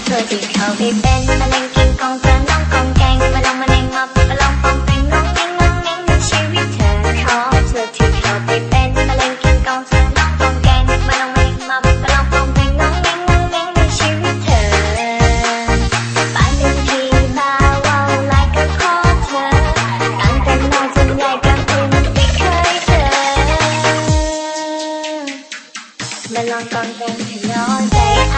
เธอที่เขาไปเป็นมะเร็งกินกองเธอน้องกองแกงมาลองมะเร็งมาลองปองเป็นน้องนิ่งน้องนิ่งในชีวิตเธอขอเธอที่เขาไปเป็นมะเร็งกินกองเธอน้องกองแกงมาลองมะเร็งมาลองปองเป็นน้องนิ่งน้องนิ่งในชีวิตเธอบ้านเป็นที่มาว่าวไล่ก็ขอเธอตั้งแต่น้อยจนใหญ่ก็เป็นไม่เคยเจอมาลองกองแกงให้น้องใจ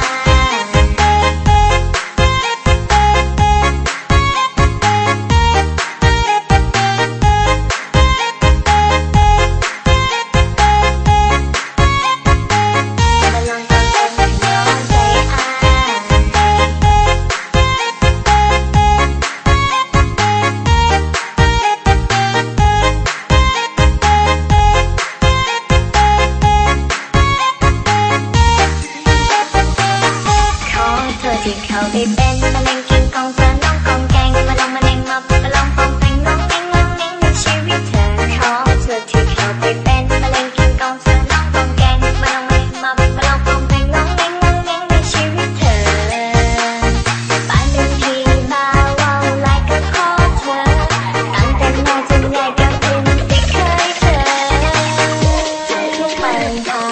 ที่เขาไปเป็นมะเร็งกินกองเธอน้องกองแกงมาลองมะเร็งมาลองปองเป็นน้องนิ่งน้องนิ่งในชีวิตเธอขอเธอที่เขาไปเป็นมะเร็งกินกองเธอน้องกองแกงมาลองมะเร็งมาลองปองเป็นน้องนิ่งน้องนิ่งในชีวิตเธอบ้านเป็นที่มาว่าวไล่ก็ขอเธอตั้งแต่น้อยจนใหญ่ก็เป็นไม่เคยเจอทุกปัญหา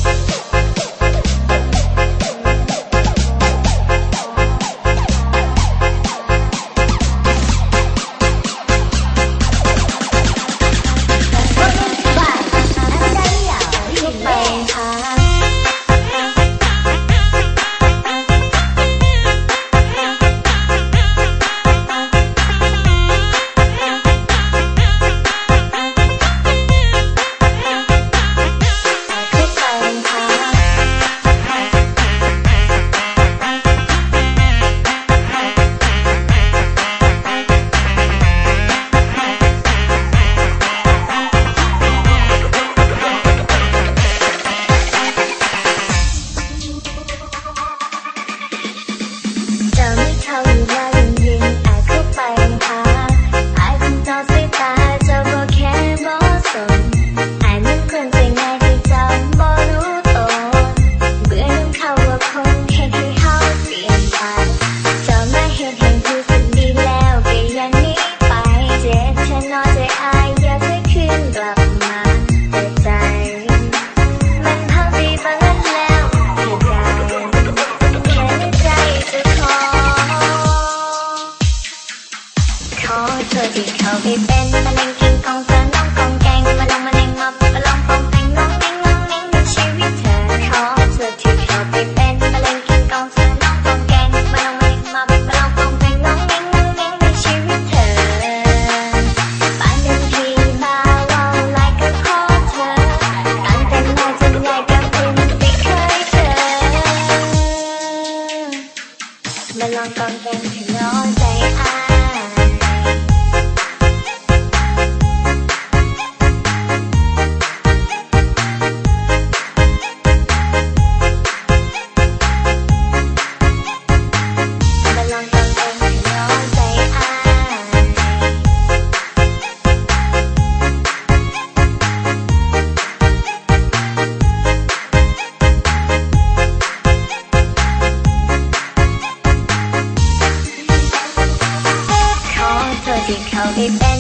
เขาอยู่แล้วยิ่งไอ้เข้าไปหาไอ้คงจอดสายตาจะบ่แค่บ่สนไอ้เหมือนคนใจง่ายที่จำบ่รู้ตนเบื่อน้ำเขาว่าคงเห็นให้เขาเปลี่ยนไปจะมาเห็นรู้สึกดีแล้วก็ยังหนีไปเจ็บแค่น้อยใจอายอยากจะคืนกลับมาแต่ใจมันพังไปบ้างแล้วที่ได้แค่ในใจจะขอเธอที่เขาไปเป็นมะเร็งกินกองเธอน้องกองแกงมาลองมะเร็งมาลองปองเป็นน้องนิ่งน้องนิ่งในชีวิตเธอขอเธอที่เขาไปเป็นมะเร็งกินกองเธอน้องกองแกงมาลองมะเร็งมาลองปองเป็นน้องนิ่งน้องนิ่งในชีวิตเธอบ้านเป็นที่มาว่าวไล่ก็ขอเธอตั้งแต่น้อยจนใหญ่ก็เป็นไม่เคยเจอมาลองกองแกงให้น้องใจอ้ายที่เขาไปเป็น